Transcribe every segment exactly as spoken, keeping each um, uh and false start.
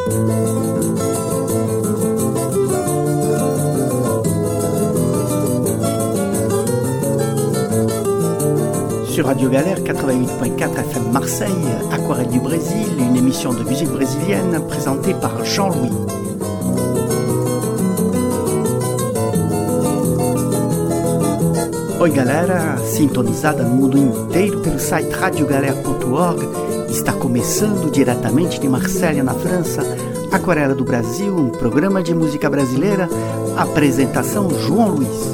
Sur Radio Galère quatre-vingt-huit point quatre F M Marseille, Aquarelle du Brésil, une émission de musique brésilienne présentée par Jean-Louis. Oi galera, sintonizada no mundo inteiro pelo site radio galera ponto org, está começando diretamente de Marselha, na França, Aquarela do Brasil, um programa de música brasileira, apresentação João Luiz.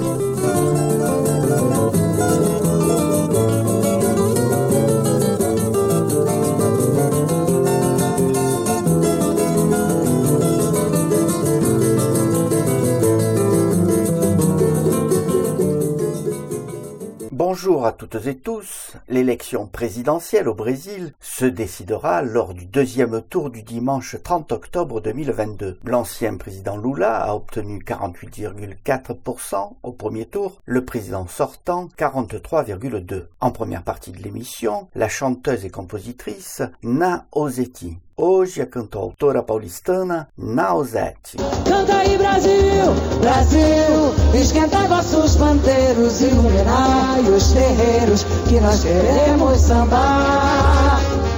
Bonjour à toutes et tous. L'élection présidentielle au Brésil se décidera lors du deuxième tour du dimanche trente octobre deux mille vingt-deux. L'ancien président Lula a obtenu quarante-huit virgule quatre pour cent au premier tour, le président sortant quarante-trois virgule deux pour cent. En première partie de l'émission, la chanteuse et compositrice Na Ozzetti. Hoje a cantautora paulistana Na Ozzetti. Canta aí Brasil, Brasil, esquenta vossos pandeiros, iluminai os terreiros que nós queremos sambar.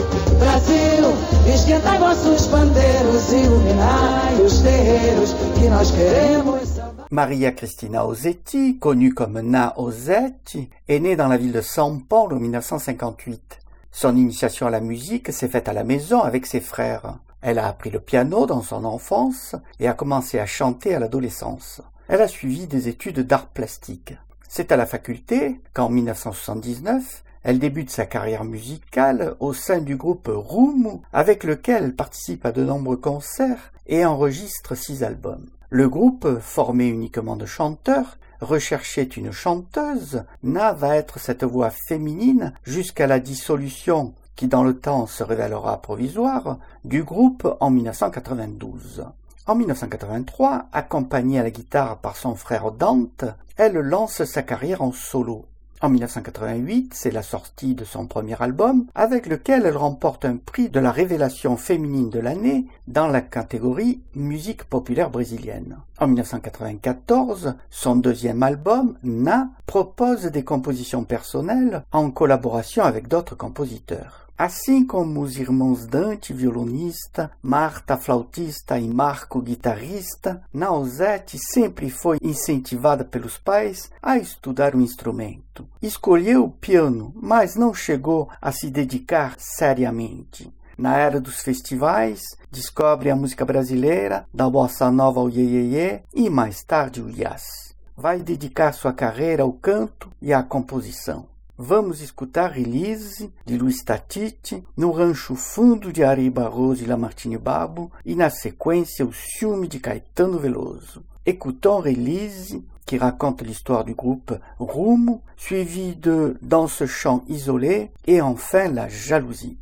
Brasil, esquenta vossos pandeiros, iluminai os terreiros que nós queremos sambar. Maria Cristina Ozzetti, connue comme Na Ozzetti, est née dans la ville de São Paulo en dix-neuf cent cinquante-huit. Son initiation à la musique s'est faite à la maison avec ses frères. Elle a appris le piano dans son enfance et a commencé à chanter à l'adolescence. Elle a suivi des études d'art plastique. C'est à la faculté qu'en dix-neuf cent soixante-dix-neuf, elle débute sa carrière musicale au sein du groupe Rumo, avec lequel elle participe à de nombreux concerts et enregistre six albums. Le groupe, formé uniquement de chanteurs, recherchait une chanteuse. Na va être cette voix féminine jusqu'à la dissolution, qui dans le temps se révélera provisoire, du groupe en dix-neuf cent quatre-vingt-douze. En dix-neuf cent quatre-vingt-trois, accompagnée à la guitare par son frère Dante, elle lance sa carrière en solo. En dix-neuf cent quatre-vingt-huit, c'est la sortie de son premier album, avec lequel elle remporte un prix de la révélation féminine de l'année dans la catégorie musique populaire brésilienne. En dix-neuf cent quatre-vingt-quatorze, son deuxième album, Na, propose des compositions personnelles en collaboration avec d'autres compositeurs. Assim como os irmãos Dante, violonista, Marta, flautista e Marco, guitarrista, Na Ozzetti sempre foi incentivada pelos pais a estudar o instrumento. Escolheu o piano, mas não chegou a se dedicar seriamente. Na era dos festivais, descobre a música brasileira, da bossa nova ao iê-iê-iê e mais tarde o jazz. Vai dedicar sua carreira ao canto e à composição. Vamos escutar Release, de Luiz Tatite, no Rancho Fundo de Ari Barroso e Lamartine Babo, e na sequência o Ciúme de Caetano Veloso. Écoutons Release, qui raconte l'histoire du groupe Rumo, suivi de Dans ce chant isolé, et enfin La Jalousie.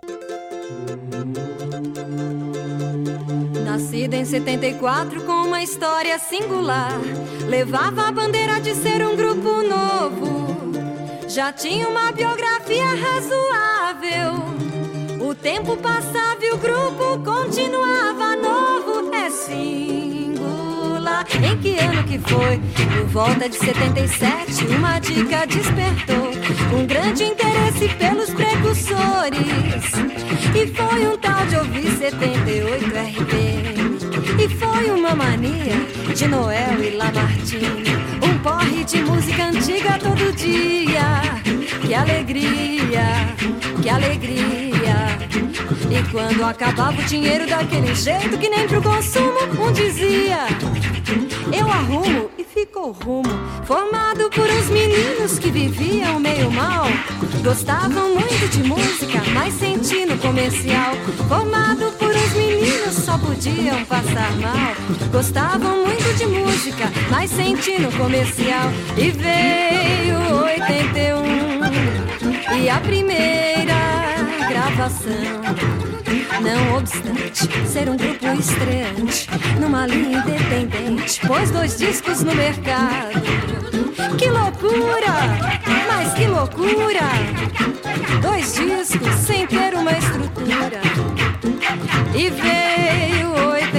Nascida em setenta e quatro com uma história singular, levava a bandeira de ser um grupo novo. Já tinha uma biografia razoável. O tempo passava e o grupo continuava novo. É singular. Em que ano que foi? Por volta de setenta e sete, uma dica despertou um grande interesse pelos precursores. E foi um tal de ouvir setenta e oito R P. E foi uma mania de Noel e Lamartine. Um porre de música antiga todo dia. Que alegria, que alegria. E quando acabava o dinheiro daquele jeito que nem pro consumo, um dizia: eu arrumo, e ficou rumo. Formado por uns meninos que viviam meio mal. Gostavam muito de música, mas sentindo comercial. Formado por uns meninos, só podiam passar mal. Gostavam muito de música, mas sentindo comercial. E veio oitenta e um, e a primeira gravação. Não obstante ser um grupo estreante, numa linha independente, pôs dois discos no mercado. Que loucura, mas que loucura! Dois discos sem ter uma estrutura. E veio oitenta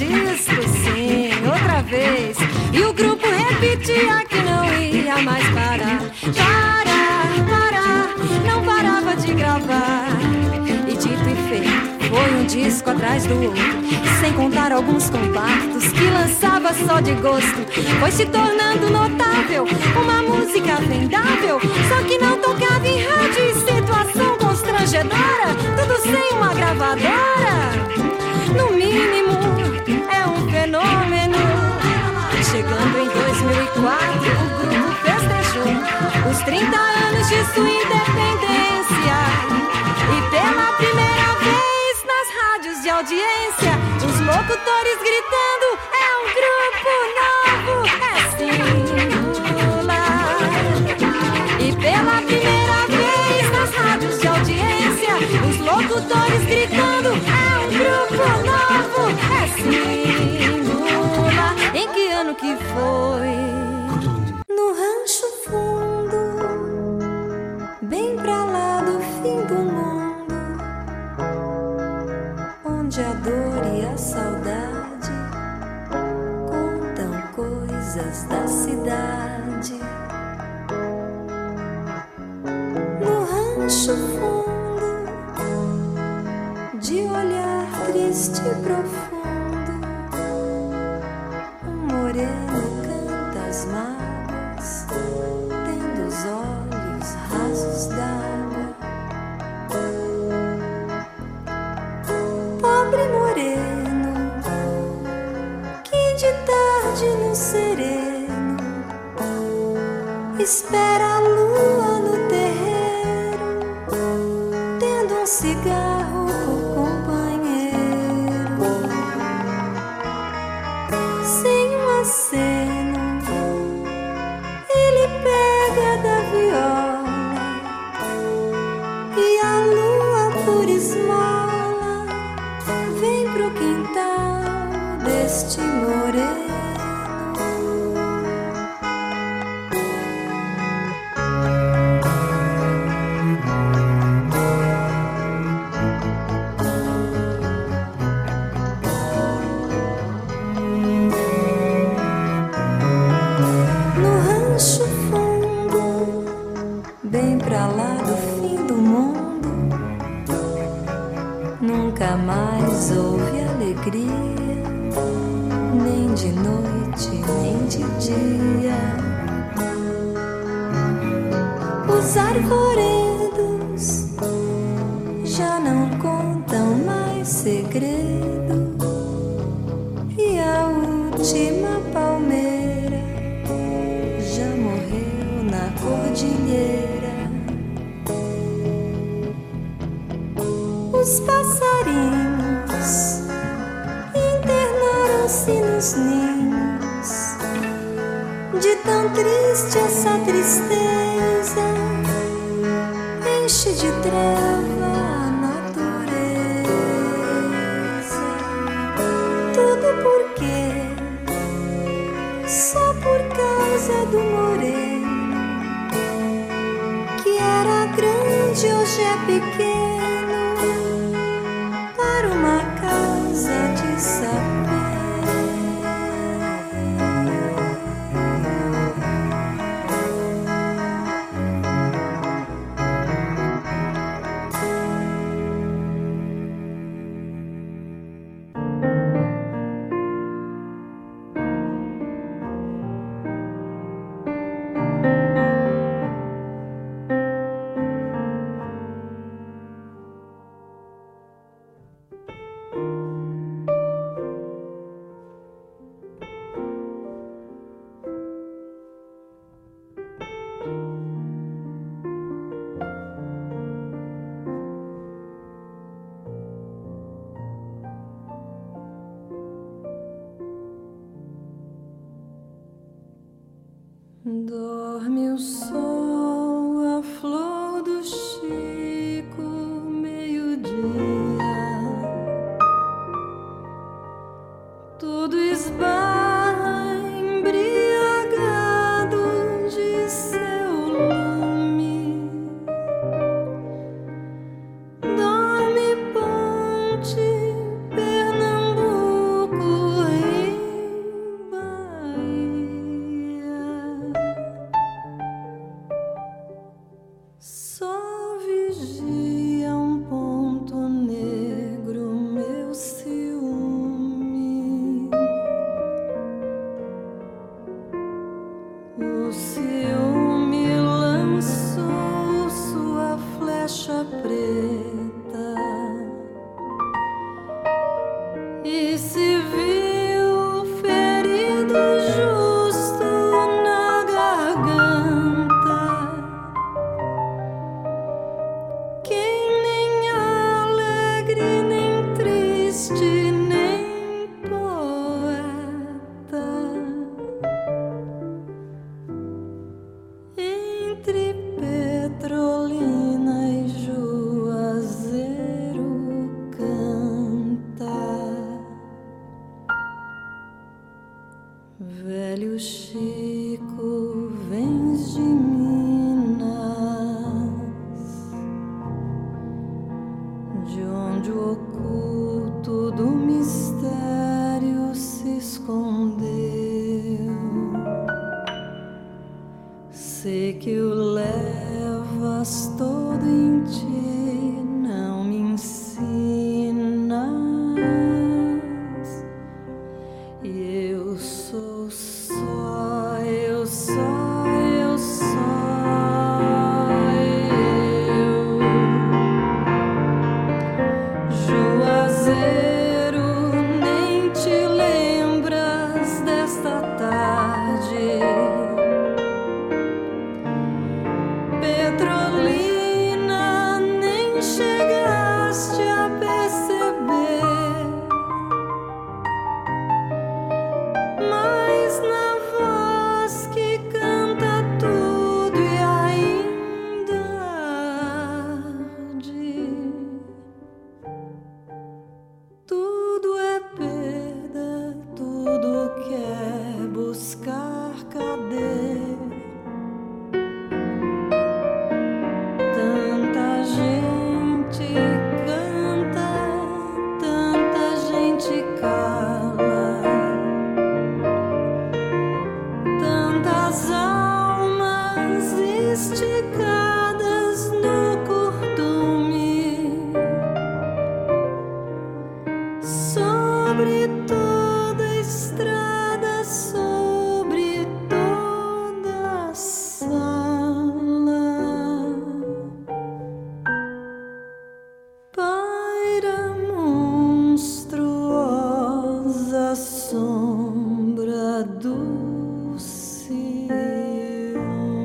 disco, sim, outra vez. E o grupo repetia que não ia mais parar. Parar, parar, não parava de gravar. E dito e feito, foi um disco atrás do outro, sem contar alguns compactos que lançava só de gosto. Foi se tornando notável, uma música vendável, só que não tocava em rádio e situação constrangedora, tudo sem uma gravadora. No mínimo, é um fenômeno. Chegando em dois mil e quatro, o grupo festejou os trinta anos de sua independência. E pela primeira vez nas rádios de audiência, os locutores gritando: é um grupo novo, é singular. E pela primeira vez nas rádios de audiência, os locutores gritando: é um grupo novo, é singular. Em que ano que foi? No Rancho Fundo, bem pra lá do fim do mundo, onde a dor e a saudade contam coisas da cidade. No Rancho Fundo, de olhar triste e profundo, um moreno canta as mágoas, tendo os olhos rasos d'água. Pobre moreno, que de tarde no sereno espera a lua no terreiro, tendo um cigarro por companheiro. Sem um aceno, ele pega da viola, e a lua por esmola vem pro quintal deste moreno. No Rancho Fundo, bem pra lá do fim do mundo, nunca mais houve alegria, nem de noite, nem de dia. Os arvoredos já não contam mais segredo, e a última palmeira já morreu na cordilheira. Os passarinhos internaram-se nos ninhos, de tão triste essa tristeza enche de treva a natureza. Tudo porque só por causa do moreno, que era grande hoje é pequeno, para uma casa de sapê. Dorme o sol, a flor do Chico, meio-dia, tudo esbarra embriagado de seu lume. Dorme Ponte, Pernambuco, e se viu ferido justo na garganta. Quem nem alegre, nem triste, nem poeta, entre Petrolina e Juazeiro canta. Velho Chico, vens de Minas, de onde o oculto do mistério se escondeu. Sei que o levas todo em ti, não me ensinas. E eu sou só, eu só, eu só eu. Juazeiro, nem te lembras desta tarde. Petrolina, nem chegaste a perceber, mas na voz que canta tudo e ainda arde. Tudo é perda, tudo quer buscar cadê? Tanta gente canta, tanta gente cala, tantas almas esticadas no curtume, sobre toda a estrada, sobre toda a sala. Paira monstruosa sombra do ciúme.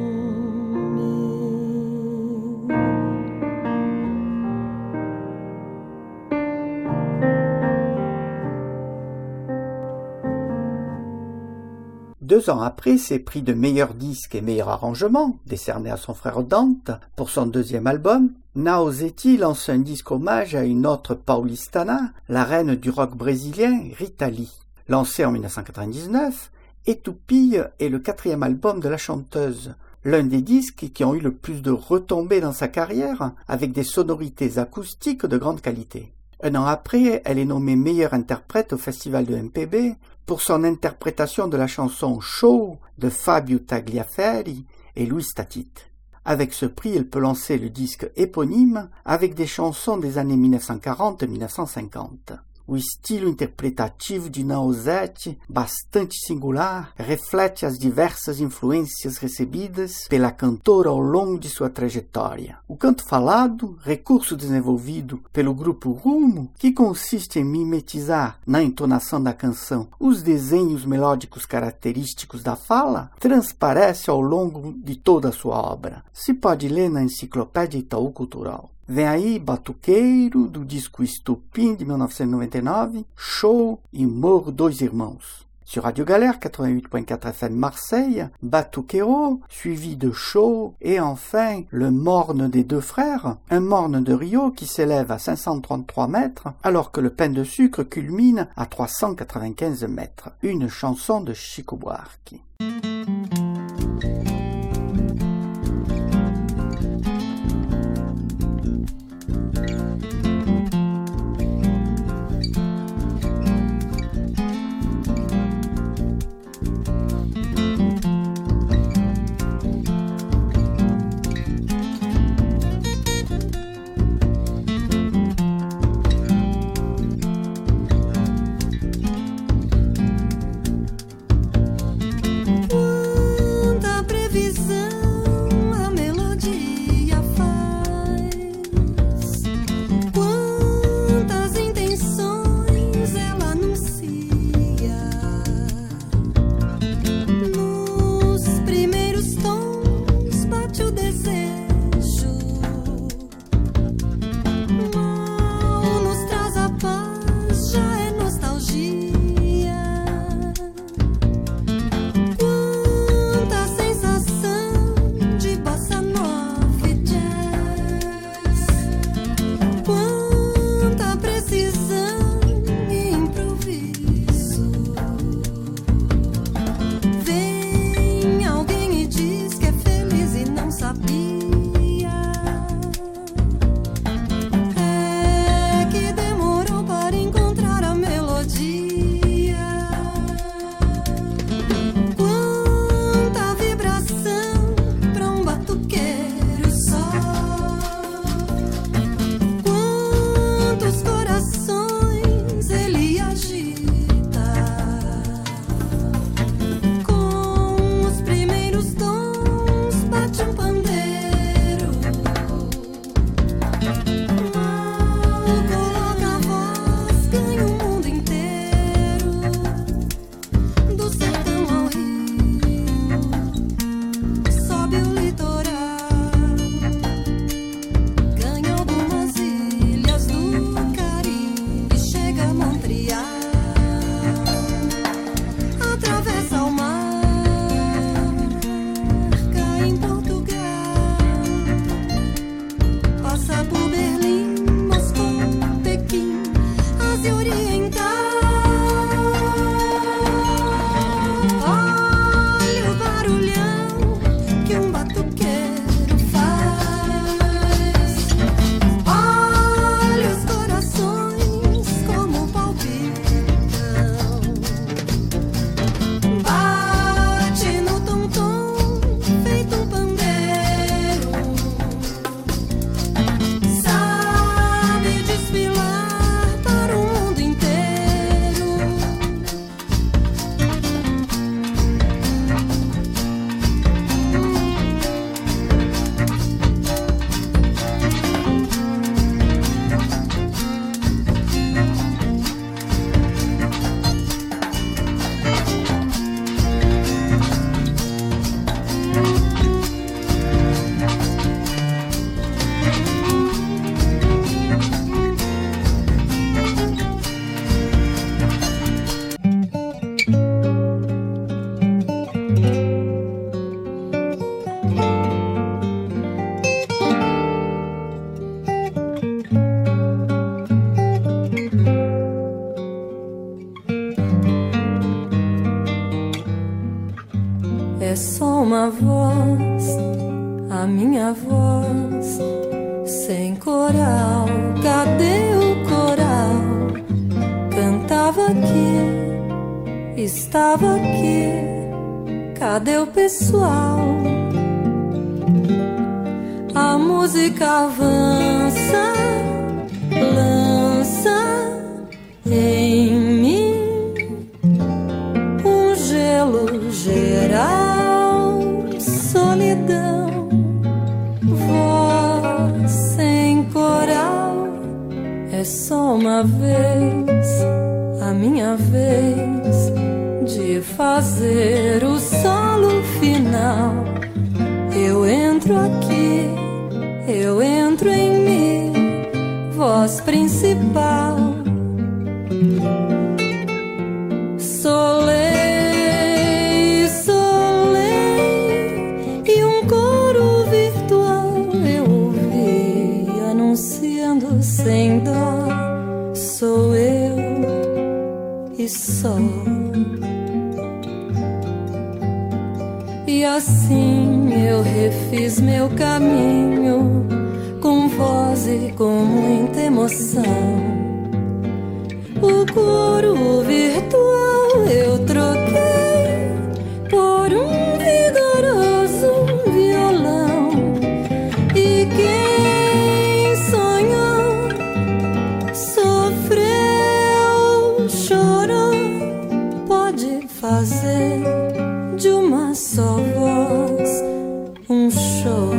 Deux ans après ses prix de meilleur disque et meilleur arrangement, décernés à son frère Dante pour son deuxième album, Naozetti lance un disque hommage à une autre paulistana, la reine du rock brésilien Rita Lee. Lancé en dix-neuf cent quatre-vingt-dix-neuf, Etupille est le quatrième album de la chanteuse, l'un des disques qui ont eu le plus de retombées dans sa carrière, avec des sonorités acoustiques de grande qualité. Un an après, elle est nommée meilleure interprète au festival de M P B pour son interprétation de la chanson Show de Fabio Tagliaferri et Luis Tatit. Avec ce prix, elle peut lancer le disque éponyme avec des chansons des années mille neuf cent quarante et mille neuf cent cinquante. O estilo interpretativo de Naozetti, bastante singular, reflete as diversas influências recebidas pela cantora ao longo de sua trajetória. O canto falado, recurso desenvolvido pelo grupo Rumo, que consiste em mimetizar na entonação da canção os desenhos melódicos característicos da fala, transparece ao longo de toda a sua obra. Se pode ler na Enciclopédia Itaú Cultural. Vem aí Batuqueiro, do disco Estupim de mille neuf cent quatre-vingt-dix-neuf, Show e Morro Dois Irmãos. Sur Radio Galère quatre-vingt-huit point quatre F M Marseille, Batuqueiro, suivi de Show et enfin le Morne des Deux Frères, un morne de Rio qui s'élève à cinq cent trente-trois mètres alors que le pain de sucre culmine à trois cent quatre-vingt-quinze mètres. Une chanson de Chico Buarque. Ooh. uma voz, a minha voz, sem coral. Cadê o coral? Cantava aqui, estava aqui. Cadê o pessoal? A música avança, lança em mim um gelo geral, solidão, voz sem coral. É só uma vez, a minha vez de fazer o solo final. Eu entro aqui, eu entro em mim, voz principal. Solei, solei, e um coro virtual eu ouvi anunciando sem dó. Sou eu e só. E assim eu refiz meu caminho, com voz e com muita emoção. O coro virtual eu troquei por um vigoroso violão. E quem sonhou, sofreu, chorou, pode fazer de uma só voz um show.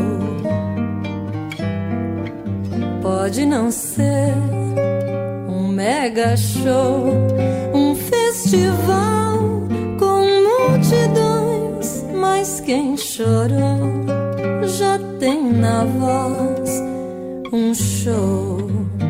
Pode não ser um mega show, um festival com multidões, mas quem chorou já tem na voz um show.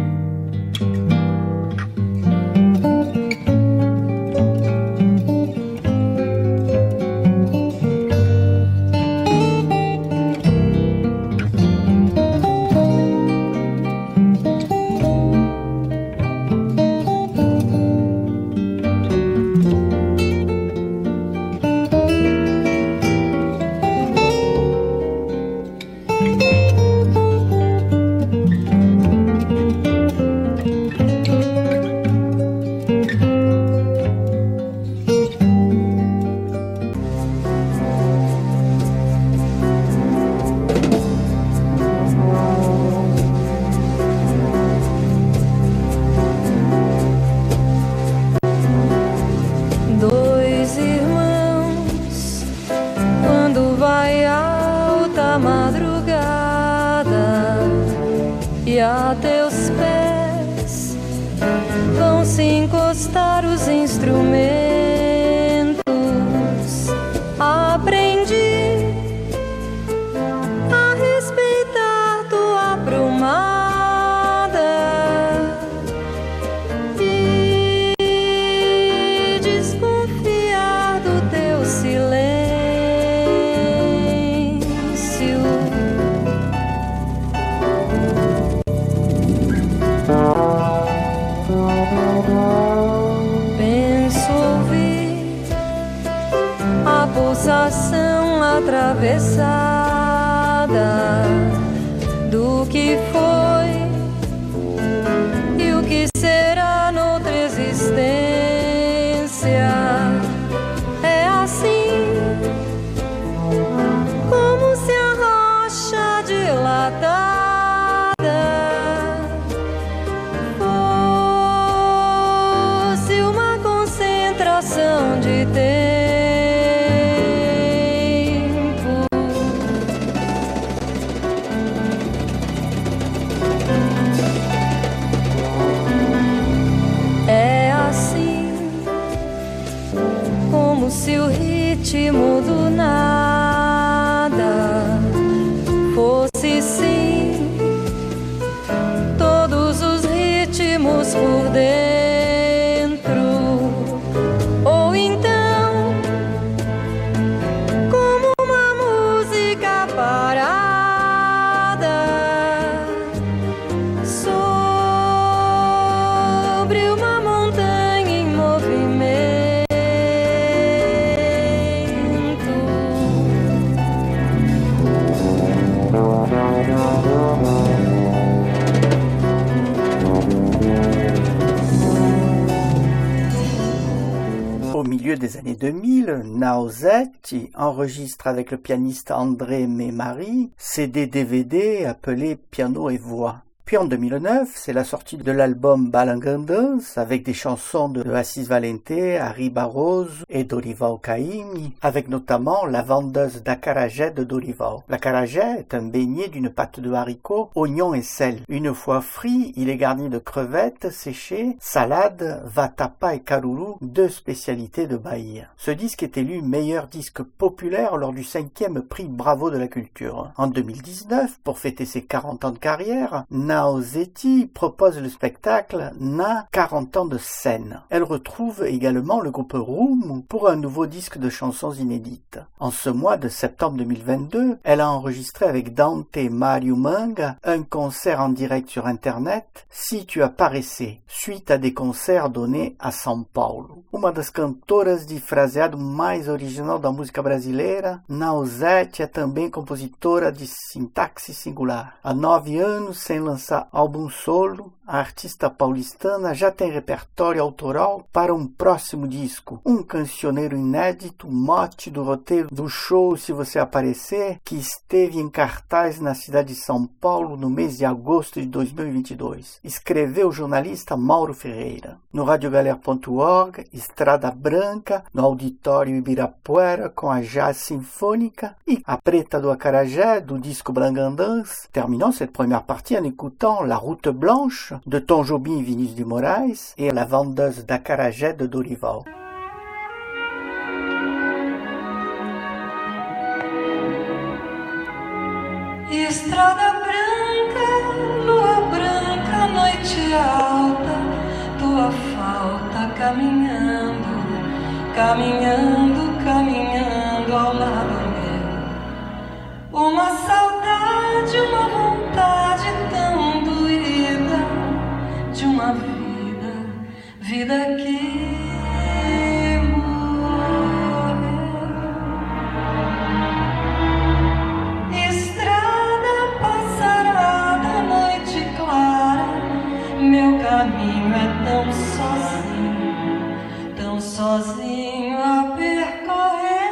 E a teus pés vão se encostar os instrumentos. Aprendi a respeitar tua aprumada e desconfiar do teu silêncio. Penso ouvir a pulsação atravessada do que foi e o que será noutra existência. É assim como se a rocha dilatada de tempo. É assim como se o ritmo do nada fosse sim todos os ritmos por dentro. milieu des années deux mille, Nausetti enregistre avec le pianiste André Memari C D D V D appelé Piano et voix. Puis en deux mille neuf, c'est la sortie de l'album Balangandas avec des chansons de Assis Valente, Harry Barroso et Dorival Caymmi, avec notamment la vendeuse d'acarajé de Dorival. L'acarajé est un beignet d'une pâte de haricots, oignons et sel. Une fois frit, il est garni de crevettes séchées, salade, vatapa et caruru, deux spécialités de Bahia. Ce disque est élu meilleur disque populaire lors du cinquième prix Bravo de la culture. En deux mille dix-neuf, pour fêter ses quarante ans de carrière, Nausetti propose le spectacle Na quarante ans de scène. Elle retrouve également le groupe Room pour un nouveau disque de chansons inédites. En ce mois de septembre deux mille vingt-deux, elle a enregistré avec Dante Mario Manga un concert en direct sur internet, Si tu Aparecer, suite à des concerts donnés a São Paulo. Uma das cantoras de fraseado mais original da música brasileira, Nausetti é também compositora de sintaxe singular. Há nove anos sem lançar álbum solo, a artista paulistana já tem repertório autoral para um próximo disco. Um cancioneiro inédito, mote do roteiro do show Se Você Aparecer, que esteve em cartaz na cidade de São Paulo no mês de agosto de dois mil e vinte e dois. Escreveu o jornalista Mauro Ferreira. No radiogalera ponto org, Estrada Branca, no Auditório Ibirapuera com a Jazz Sinfônica e a Preta do Acarajé do disco Blangandans. Terminons cette première partie en écoutant La Route Blanche de Tom Jobim et Vinícius de Moraes et La Vendeuse d'Acarajé de Dorival. Estrada branca, lua branca, noite alta, tua falta caminhando, caminhando, caminhando ao lado meu. Uma saudade, uma vontade tão doída de uma vida, vida que meu caminho é tão sozinho, tão sozinho a percorrer,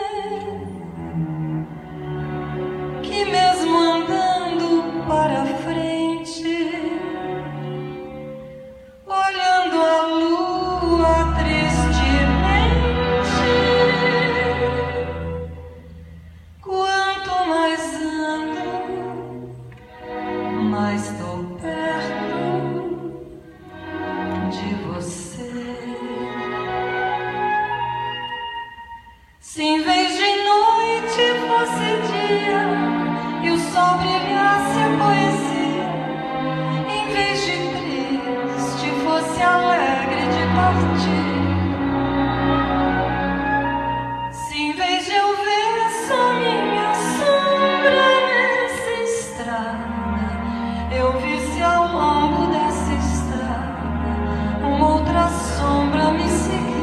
que mesmo andando para frente, olhando a lua tristemente, quanto mais ando, mais estou perto de você. Se em vez de noite fosse dia e o sol brilhasse a poesia, em vez de triste fosse alegre de partir, se em vez de eu ver só minha sombra nessa estrada, eu visse ao longo dessa estrada uma outra sombra me seguir.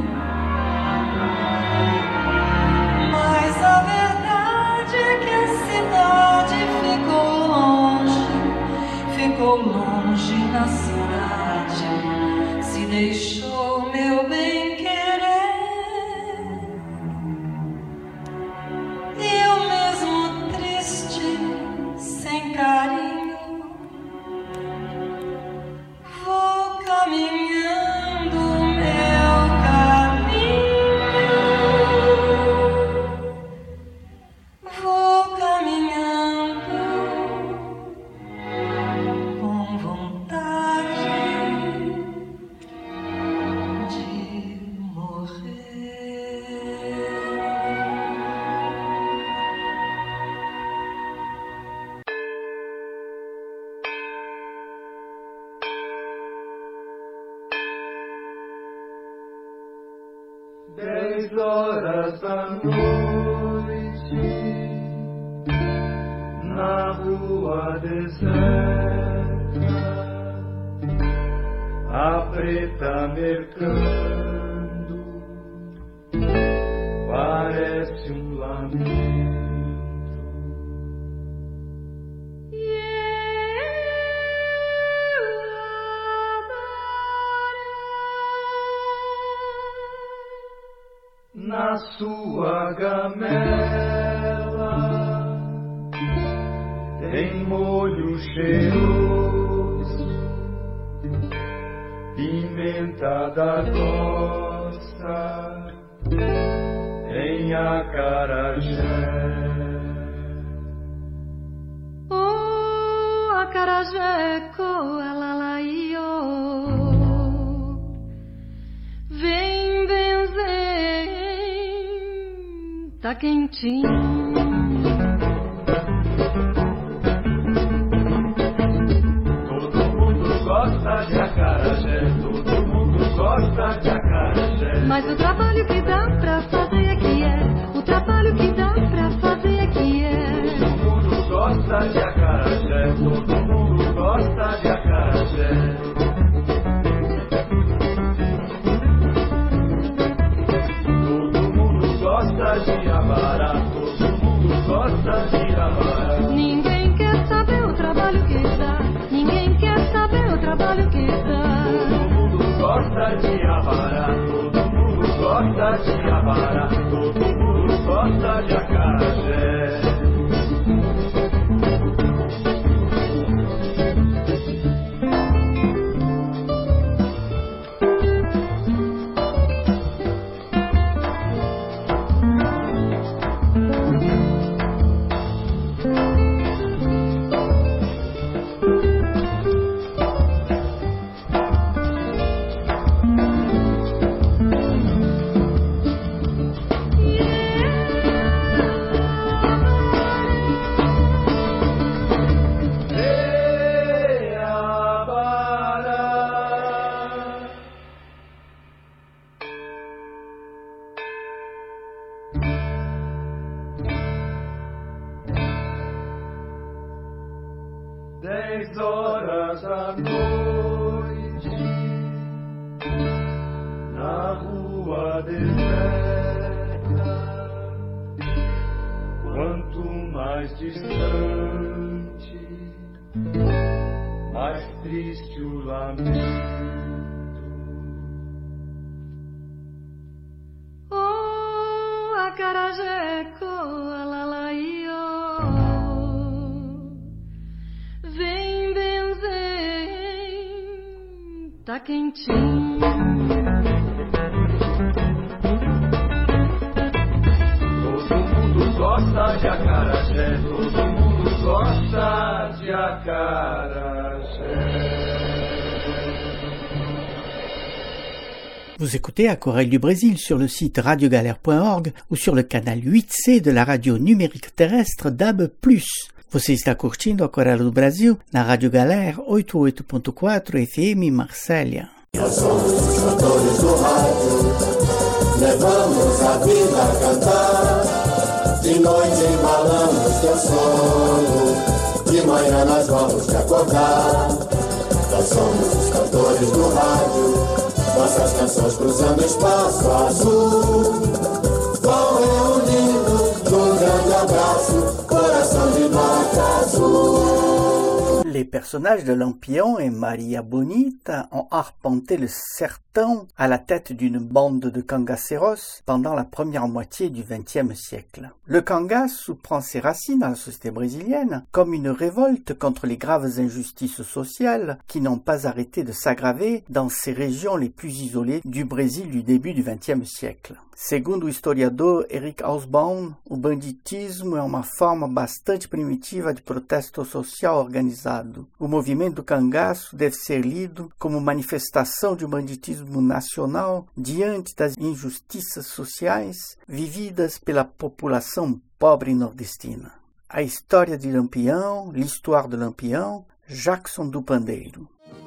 Mas a verdade é que a cidade ficou longe, ficou longe na cidade, se deixou meu bem querer. E eu mesmo triste, sem carinho, vou caminhando meu caminho, vou caminhando com vontade de morrer. Dez horas da noite, na rua deserta, a preta mercando, parece um lamento. na sua gamela tem molho cheiroso, pimenta da costa, tem acarajé. Oh, acarajé, coalalaio, vem benzer, tá quentinho. Gosta de acarajé, todo mundo gosta de acarajé. Mas o trabalho que dá pra fazer é que é, o trabalho que dá pra fazer é que é. Todo mundo gosta de acarajé, todo mundo gosta de acarajé. Todo mundo gosta de abará, todo mundo gosta de abará. Ninguém quer saber o trabalho que dá, ninguém quer saber o trabalho que dá. Todo mundo gosta de abará, todo mundo gosta de abará, todo mundo gosta de acarajé. Dez horas da noite, na rua deserta, quanto mais distante, mais triste o lamento. Oh, acarajé, coalalaio, vem benzer, tá quentinho. Todo mundo gosta de acarajé, todo mundo gosta de acarajé. Vous écoutez Aquarelle du Brésil sur le site radiogalère point org ou sur le canal huit C de la radio numérique terrestre D A B plus. Você está curtindo Aquarelle do Brasil na Rádio Galera oitenta e oito ponto quatro F M Marsella. Nós somos os cantores do rádio, levamos a vida a cantar. De noite embalamos teu sono, de manhã nós vamos te acordar. Nós somos os cantores do rádio, nossas canções cruzando o espaço azul. Vão reunindo num grande abraço, coração de nota azul. Les personnages de Lampion et Maria Bonita ont arpenté le sertão à la tête d'une bande de cangaceiros pendant la première moitié du vingtième siècle. Le cangaço prend ses racines dans la société brésilienne comme une révolte contre les graves injustices sociales qui n'ont pas arrêté de s'aggraver dans ces régions les plus isolées du Brésil du début du vingtième siècle. Segundo o historiador Eric Hobsbawm, o banditismo é uma forma bastante primitiva de protesto social organizado. O movimento do cangaço deve ser lido como manifestação de um banditismo nacional diante das injustiças sociais vividas pela população pobre nordestina. A história de Lampião, l'histoire de Lampião, Jackson do Pandeiro.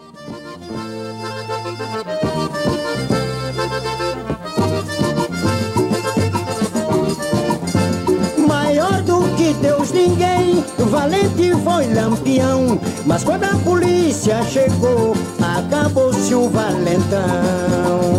Maior do que Deus ninguém, valente foi Lampião. Mas quando a polícia chegou, acabou-se o valentão.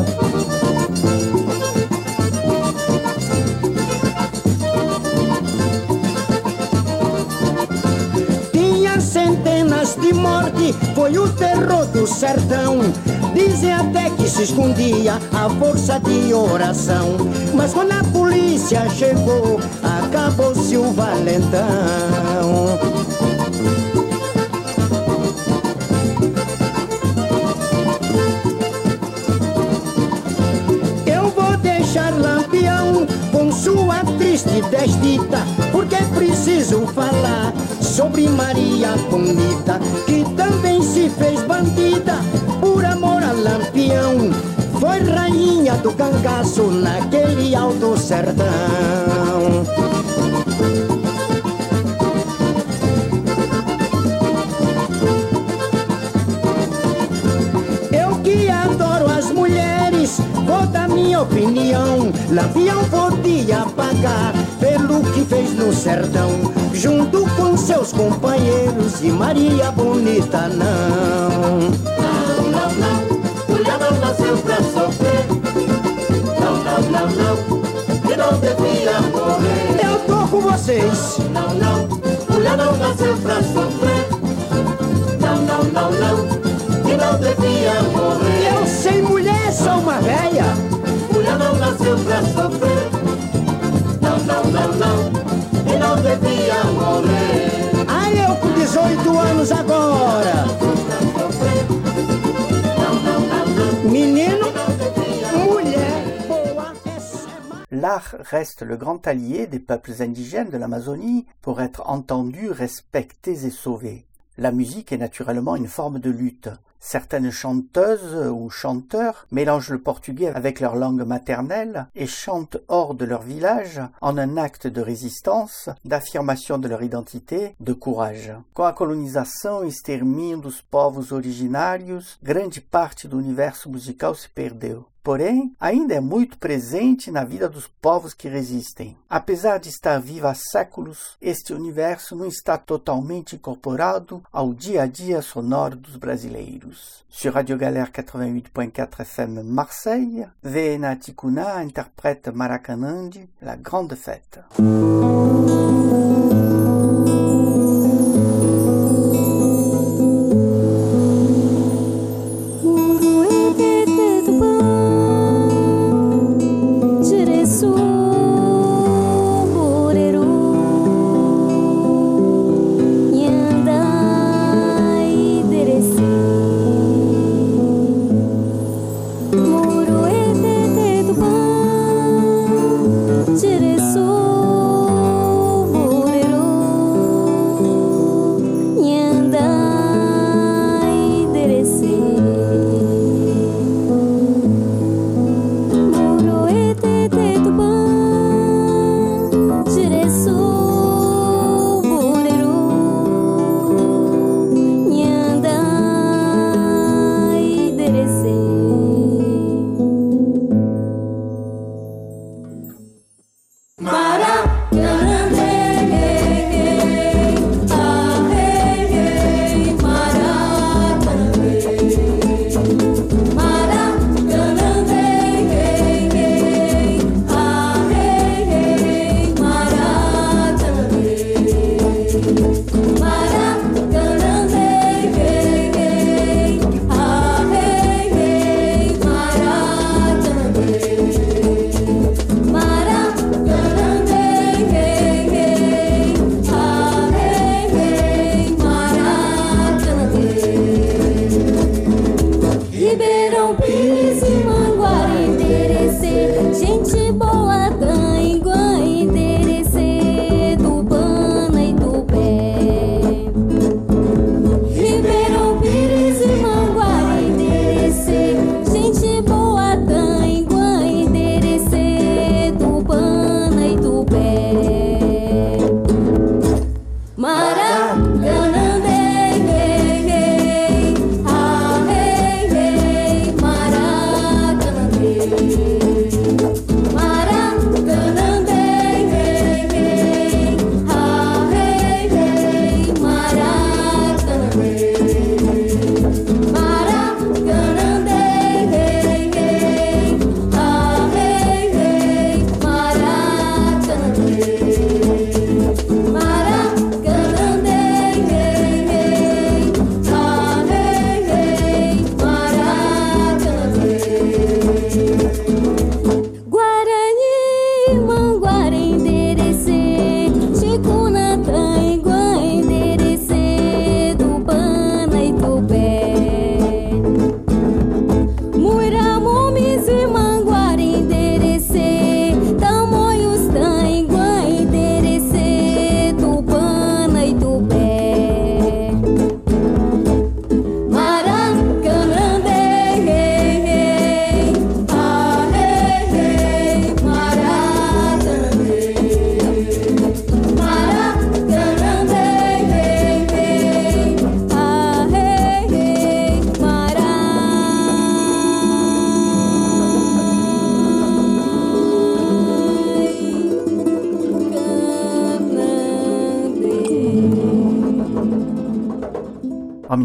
Tinha centenas de mortes, foi o terror do sertão. Dizem até que se escondia a força de oração, mas quando a polícia chegou, acabou-se o valentão. Eu vou deixar Lampião com sua triste desdita, porque é preciso falar sobre Maria Bonita, que também se fez bandida por amor a Lampião. Foi rainha do cangaço naquele alto sertão. Eu que adoro as mulheres, vou dar minha opinião. Lampião podia pagar pelo que fez no sertão, junto com seus companheiros, e Maria Bonita não. Não, não, não, mulher não nasceu pra sofrer. Não, não, não, não, e não devia morrer. Eu tô com vocês. Não, não, mulher não nasceu pra sofrer. Não, não, não, não, e não devia morrer. Eu sem mulher sou uma véia. Mulher não nasceu pra sofrer. Não, não, não, não, e não devia morrer. Ai, eu com dezoito anos agora. Menino, mulher, boa, essa é mais. L'art reste le grand allié des peuples indigènes de l'Amazonie pour être entendus, respectés et sauvés. La musique est naturellement une forme de lutte. Certaines chanteuses ou chanteurs mélangent le portugais avec leur langue maternelle et chantent hors de leur village en un acte de résistance, d'affirmation de leur identité, de courage. Com a colonização e extermínio dos povos originários, grande parte do universo musical se perdeu. Porém, ainda é muito presente na vida dos povos que resistem. Apesar de estar vivo há séculos, este universo não está totalmente incorporado ao dia a dia sonoro dos brasileiros. Sur Radio Galère quatre-vingt-huit point quatre F M Marseille, Veena Ticuna interprète Maracanandi, la grande fête.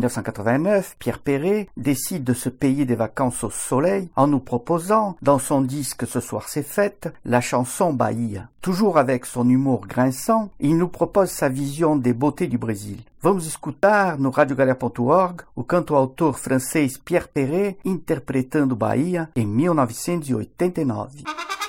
neuf cent quatre-vingt-neuf, Pierre Perret décide de se payer des vacances au soleil en nous proposant, dans son disque Ce soir c'est fête, la chanson Bahia. Toujours avec son humour grinçant, il nous propose sa vision des beautés du Brésil. Vamos escutar no radio galera ponto org o canto-autor francês Pierre Perret interpretando Bahia em mil novecentos e oitenta e nove.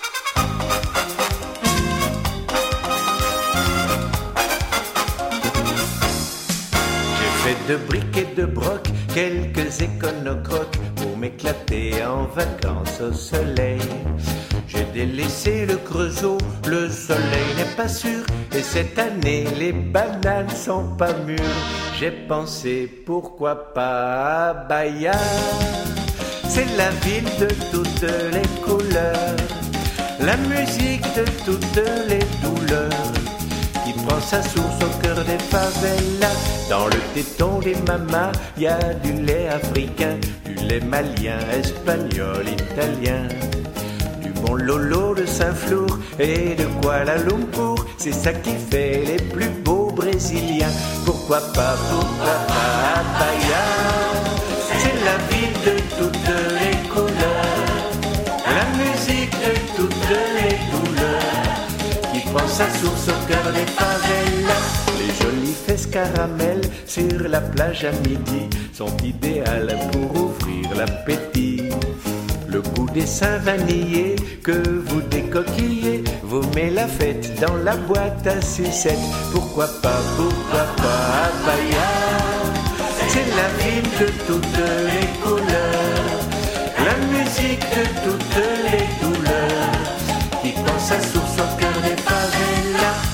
De briques et de broc, quelques éconocroques pour m'éclater en vacances au soleil. J'ai délaissé le Creusot, le soleil n'est pas sûr, et cette année les bananes sont pas mûres. J'ai pensé pourquoi pas à Bahia, c'est la ville de toutes les couleurs, la musique de toutes les douleurs, qui prend sa source au cœur des favelas. Dans le téton des mamas, y a du lait africain, du lait malien, espagnol, italien, du bon lolo de Saint-Flour et de Kuala Lumpur. C'est ça qui fait les plus beaux Brésiliens. Pourquoi pas, pourquoi pas à Bahia, c'est la ville de toutes les couleurs, la musique de toutes les douleurs, qui prend sa source au cœur des favelas. Les jolies fesses caramel sur la plage à midi sont idéales pour ouvrir l'appétit. Le goût des seins vanillés que vous décoquillez vous met la fête dans la boîte à sucettes. Pourquoi pas, pourquoi pas à Bahia, c'est la ville de toutes les couleurs, la musique de toutes les douleurs, qui prend sa source au cœur des favelas.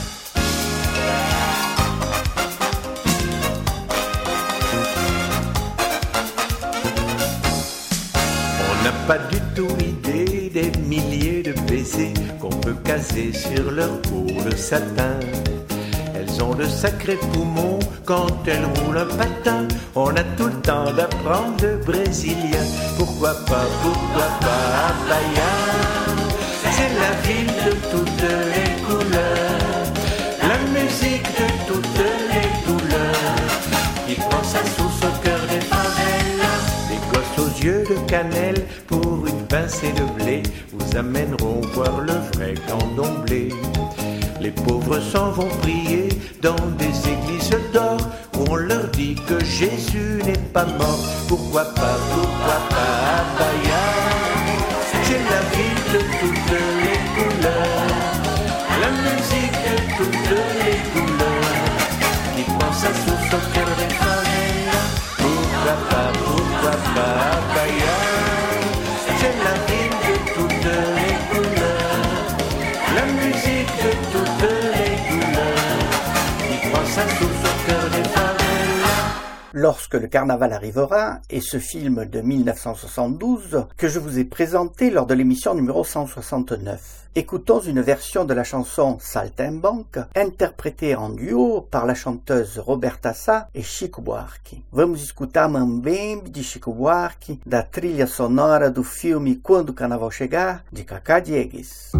Pas du tout idée des milliers de baisers qu'on peut caser sur leur peau de satin. Elles ont de sacrés poumons quand elles roulent un patin. On a tout le temps d'apprendre le brésilien. Pourquoi pas, pourquoi pas à Bahia, c'est la ville de toutes les couleurs, la musique de toutes les douleurs, qui prend sa source au cœur des favelas. Les gosses aux yeux de cannelle pour une pincée de blé vous amèneront voir le vrai candomblé. Les pauvres s'en vont prier dans des églises d'or où on leur dit que Jésus n'est pas mort. Pourquoi pas, pourquoi pas à Bahia, c'est la ville de toutes les couleurs, la musique de toutes les douleurs, qui prend sa source au cœur des favelas. Pourquoi pas, pourquoi pas à Bahia, c'est la ville de toutes les couleurs, la musique de toutes les douleurs, qui prend sa source au cœur des favelas. Lorsque le carnaval arrivera est ce film de mille neuf cent soixante-douze que je vous ai présenté lors de l'émission numéro cent soixante-neuf. Écoutons une version de la chanson Saltimbanque interprétée en duo par la chanteuse Roberta Sá et Chico Buarque. Vamos escutar Mambembe de Chico Buarque da trilha sonora do filme Quando o Carnaval Chegar, de Cacá Diegues.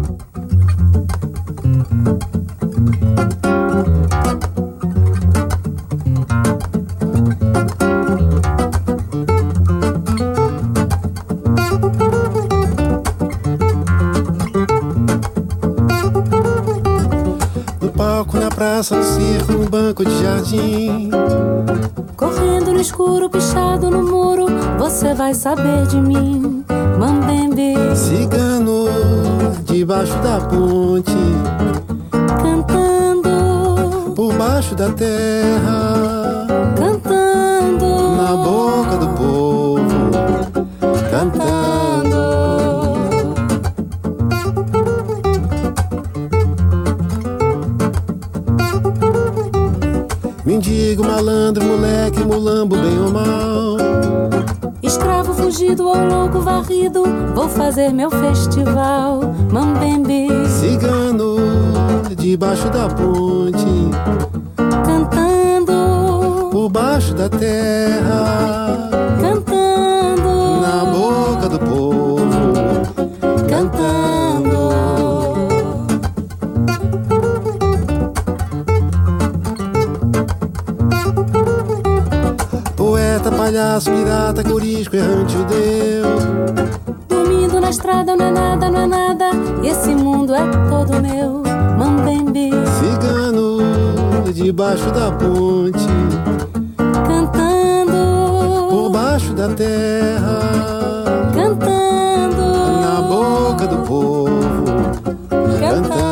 Na praça, no circo, no banco de jardim, correndo no escuro, pichado no muro, você vai saber de mim. Mambembe, cigano, debaixo da ponte, cantando, por baixo da terra, cantando, na boca do povo, cantando. Mendigo, malandro, moleque, mulambo, bem ou mal, escravo fugido ou louco varrido, vou fazer meu festival. Mambembe, cigano, debaixo da ponte, cantando, por baixo da terra, cantando, na boca do povo, cantando. mulata, corisco, errante, judeu. Dormindo na estrada não é nada, não é nada, esse mundo é todo meu. Mambembe, cigano, debaixo da ponte, cantando, por baixo da terra, cantando, na boca do povo, cantando.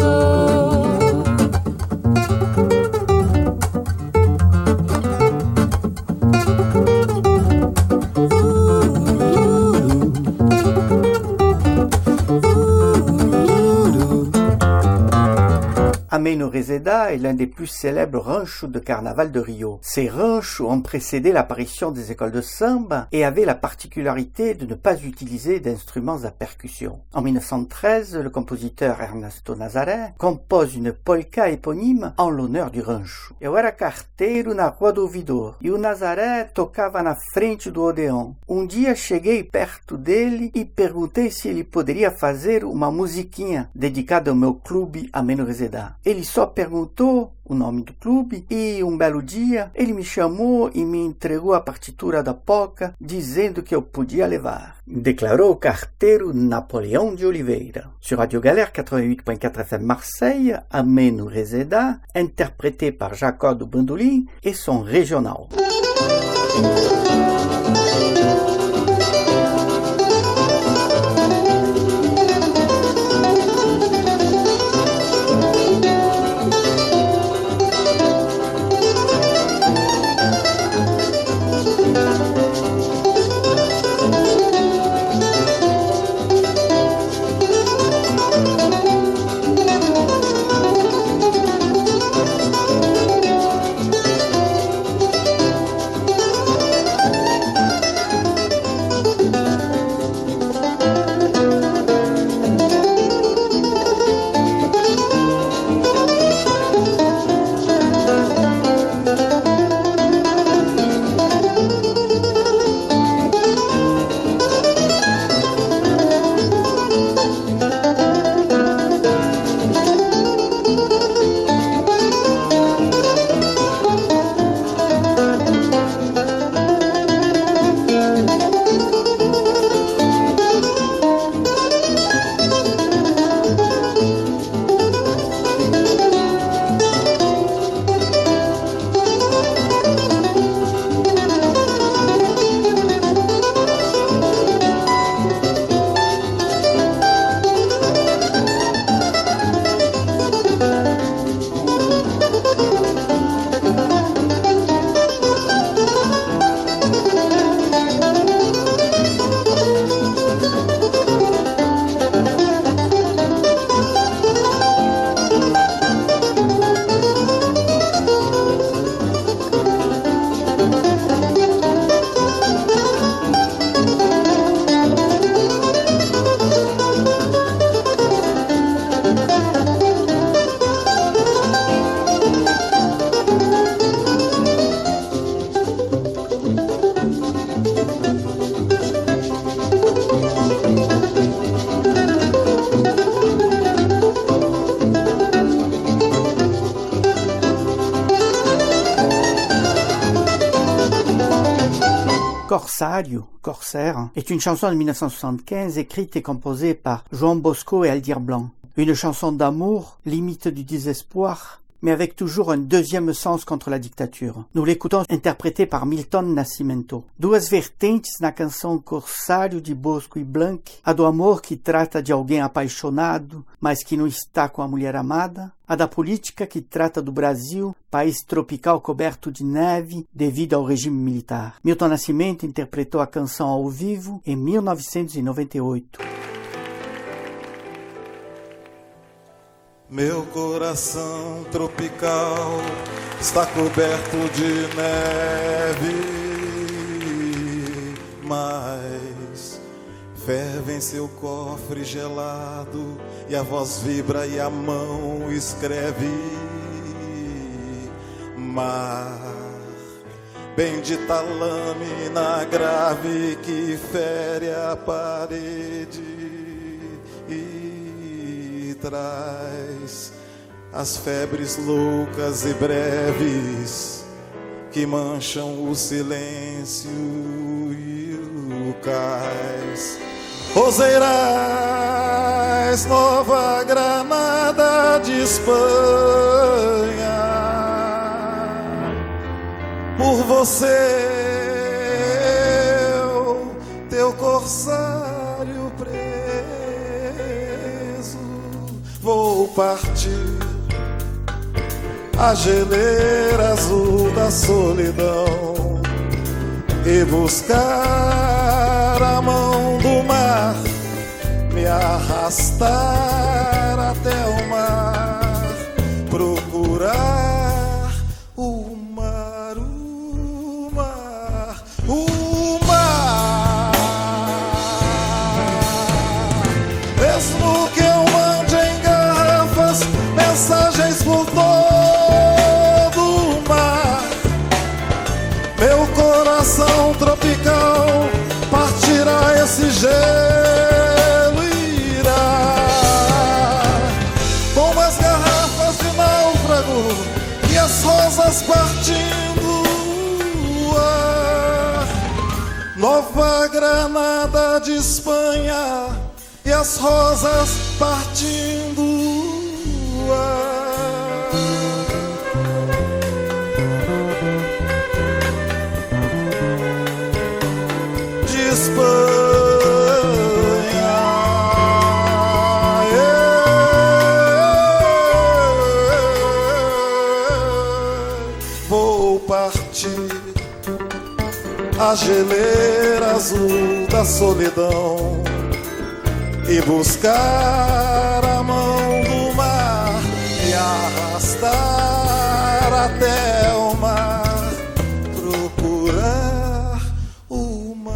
Ameno Reseda est l'un des plus célèbres ranchos de carnaval de Rio. Ces ranchos ont précédé l'apparition des écoles de samba et avaient la particularité de ne pas utiliser d'instruments à percussion. En mille neuf cent treize, le compositeur Ernesto Nazaré compose une polka éponyme en l'honneur du rancho. Eu era carteiro na Rua do Ouvidor e o Nazaré tocava na frente do Odeon. Um dia cheguei perto dele e perguntei se ele poderia fazer uma musiquinha dedicada ao meu clube Ameno Reseda. Ele só perguntou o nome do clube e um belo dia ele me chamou e me entregou a partitura da polca dizendo que eu podia levar. Declarou o carteiro Napoleão de Oliveira. Sur Radio Galère quatre-vingt-huit point quatre F M Marseille, Ameno Reseda, interprété par Jacob Bandolim et son régional. Corsario, Corsaire, est une chanson de mille neuf cent soixante-quinze écrite et composée par João Bosco et Aldir Blanc. Une chanson d'amour, limite du désespoir, mais avec toujours un deuxième sens contre la dictature. Nous l'écoutons interprété par Milton Nascimento. Duas vertentes na canção Corsário de Bosco e Blanc, a do amor que trata de alguém apaixonado, mas que não está com a mulher amada, a da política que trata do Brasil, país tropical coberto de neve devido ao regime militar. Milton Nascimento interpretou a canção ao vivo em mil novecentos e noventa e oito. Meu coração tropical está coberto de neve, mas ferve em seu cofre gelado e a voz vibra e a mão escreve: mar, bendita lâmina grave que fere a parede e traz as febres loucas e breves que mancham o silêncio e o cais. Roseirais, Nova Granada de Espanha, por você eu, teu corsário preso, vou partir a geleira azul da solidão e buscar a mão do mar, me arrastar até o mar, procurar o mar, o mar, o mar. Mesmo que eu mande em garrafas mensagens por todo o mar, meu coração tropical partirá esse gelo e irá, como as garrafas de náufrago e as rosas partindo o ar. Nova Granada de Espanha e as rosas partindo o ar. Espanha, vou partir a geleira azul da solidão e buscar a mão do mar, me arrastar até o mar, procurar o mar.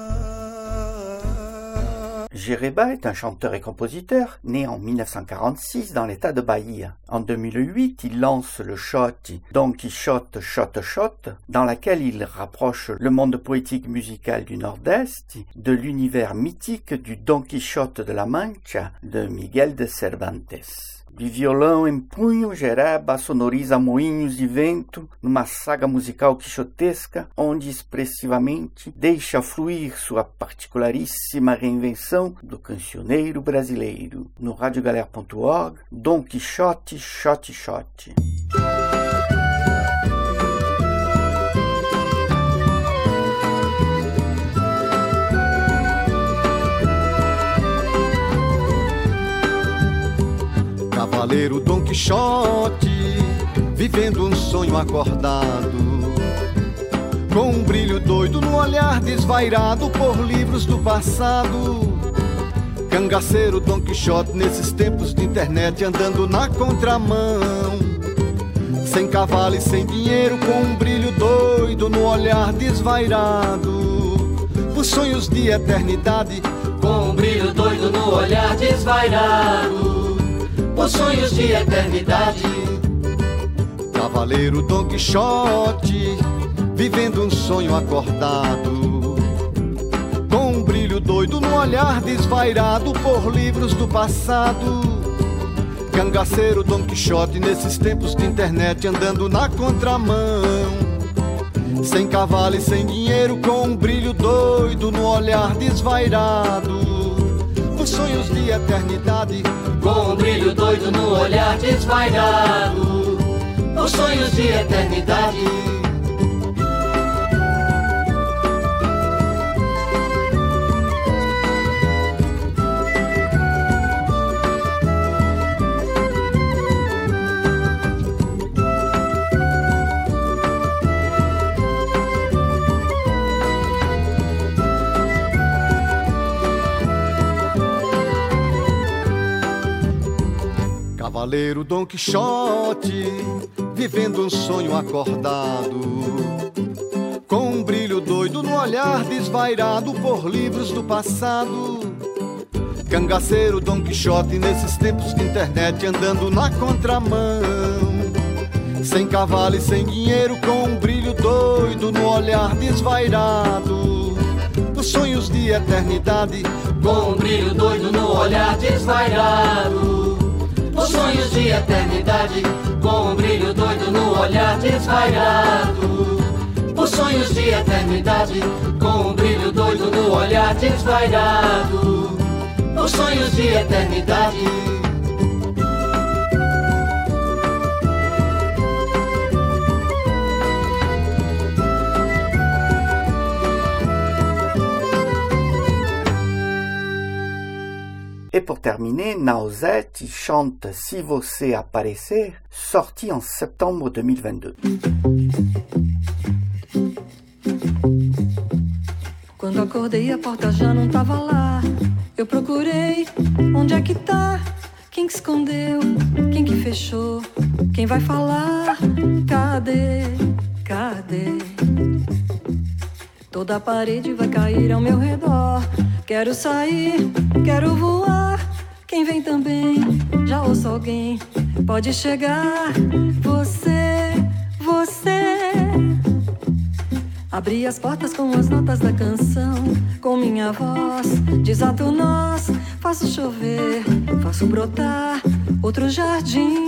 Jereba est un chanteur et compositeur né en mille neuf cent quarante-six dans l'état de Bahia. En deux mille huit, il lance le shot Don Quichotte Shot Shot, dans laquelle il rapproche le monde poétique musical du Nord-Est de l'univers mythique du Don Quichotte de la Mancha de Miguel de Cervantes. De violão em punho, Jereba sonoriza moinhos de vento numa saga musical quixotesca, onde expressivamente deixa fluir sua particularíssima reinvenção do cancioneiro brasileiro. No radiogalera ponto org, Don Quichotte Shot Shot. Cavaleiro Don Quixote, vivendo um sonho acordado, com um brilho doido no olhar desvairado por livros do passado. Cangaceiro Don Quixote nesses tempos de internet, andando na contramão, sem cavalo e sem dinheiro, com um brilho doido no olhar desvairado, por sonhos de eternidade, com um brilho doido no olhar desvairado, por sonhos de eternidade. Cavaleiro Don Quixote, vivendo um sonho acordado, com um brilho doido no olhar desvairado por livros do passado. Cangaceiro Don Quixote nesses tempos de internet, andando na contramão, sem cavalo e sem dinheiro, com um brilho doido no olhar desvairado, por sonhos de eternidade. Com um brilho doido no olhar desvairado, por sonhos de eternidade. Cavaleiro Don Quixote, vivendo um sonho acordado, com um brilho doido no olhar desvairado por livros do passado. Cangaceiro Don Quixote nesses tempos de internet, andando na contramão, sem cavalo e sem dinheiro, com um brilho doido no olhar desvairado, por sonhos de eternidade. Com um brilho doido no olhar desvairado, por sonhos de eternidade. Com um brilho doido no olhar desvairado, sonhos de eternidade, com um brilho doido no olhar desvairado. Os sonhos de eternidade. Et pour terminer, Nausete chante Si Você Aparecer, sorti en septembre deux mille vingt-deux. Quando acordei a porta já não tava lá. Eu procurei, onde é que tá? Quem que escondeu? Quem que fechou? Quem vai falar? Cadê? Cadê? Toda a parede vai cair ao meu redor. Quero sair, quero voar. Quem vem também? Já ouço alguém. Pode chegar. Você, você. Abri as portas com as notas da canção. Com minha voz, desato nós. Faço chover, faço brotar outro jardim.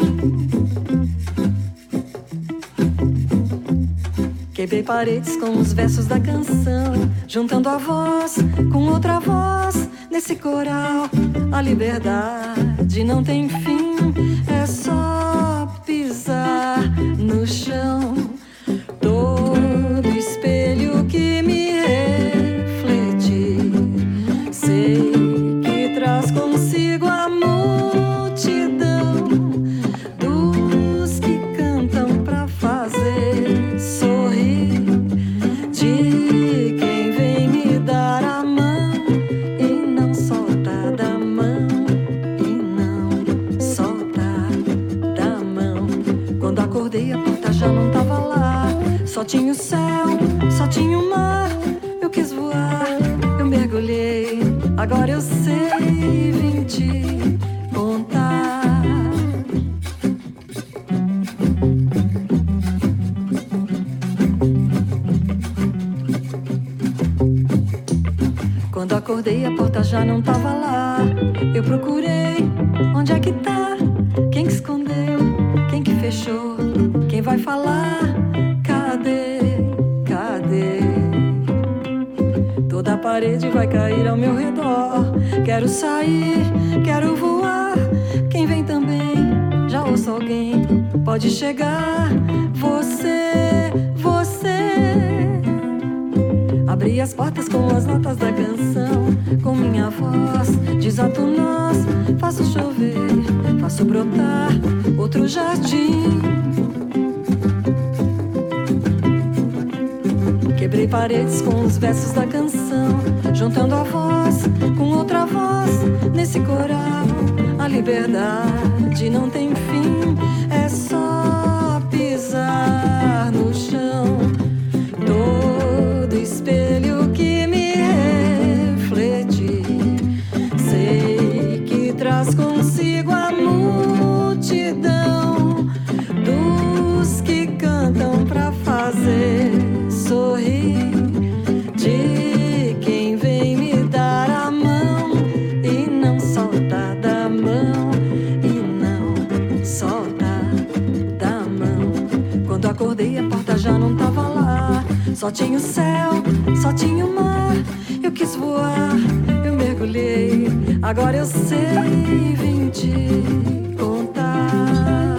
Quebrei paredes com os versos da canção, juntando a voz com outra voz. Nesse coral, a liberdade não tem fim. É só pisar no chão. Todo espelho que me reflete, sei que traz consigo a multidão dos que cantam pra fazer sorrir, de quem vem me dar a mão e não solta da mão, e não solta da mão. Quando acordei a porta já não tava lá. Só tinha o céu, só tinha o mar. Eu quis voar, eu mergulhei. Agora eu sei, vim te contar. Quando acordei a porta já não tava lá. Eu procurei, onde é que tá? Quem que escondeu? Quem que fechou? Quem vai falar? Cadê? Cadê? Toda a parede vai cair ao meu redor. Quero sair, quero voar. Quem vem também? Já ouço alguém. Pode chegar. Você, você. Abri as portas com as notas da canção. Com minha voz, desato nós. Faço chover, faço brotar outro jardim. Quebrei paredes com os versos da canção, juntando a voz com outra voz. Nesse coral, a liberdade não tem fim. É só pisar no chão. Todo espelho que me reflete, sei que traz consigo a multidão dos que cantam pra fazer sorrir, de quem vem me dar a mão e não solta da mão, e não solta da mão. Quando acordei a porta já não tava lá. Só tinha o céu, só tinha o mar. Eu quis voar, eu mergulhei. Agora eu sei, vim te contar.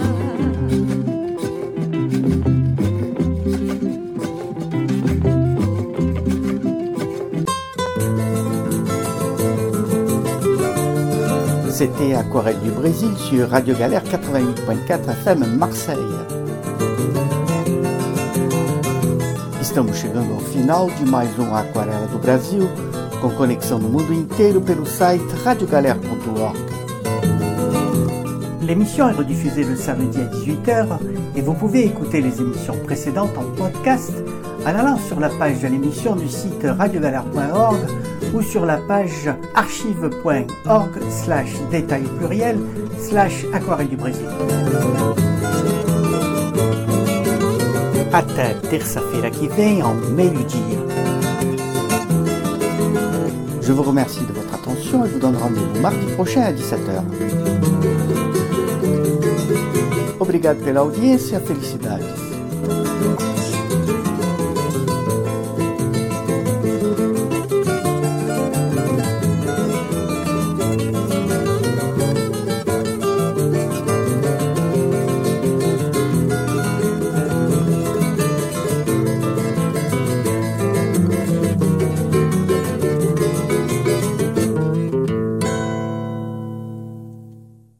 C'était Aquarelle du Brésil sur Radio Galère quatre-vingt-huit point quatre F M Marseille. Estamos chegando ao final de mais um Aquarela do Brasil, com conexão no mundo inteiro pelo site radio galère point org. L'émission est rediffusée le samedi à dix-huit heures et vous pouvez écouter les émissions précédentes en podcast en allant sur la page de l'émission du site radio galère point org ou sur la page archive point org slash détail pluriel slash aquarelle du Brésil. Até terça-feira que vem, en meio-dia. Je vous remercie de votre attention et vous donne rendez-vous mardi prochain à dix-sept heures. Obrigado pela audiência, felicidades.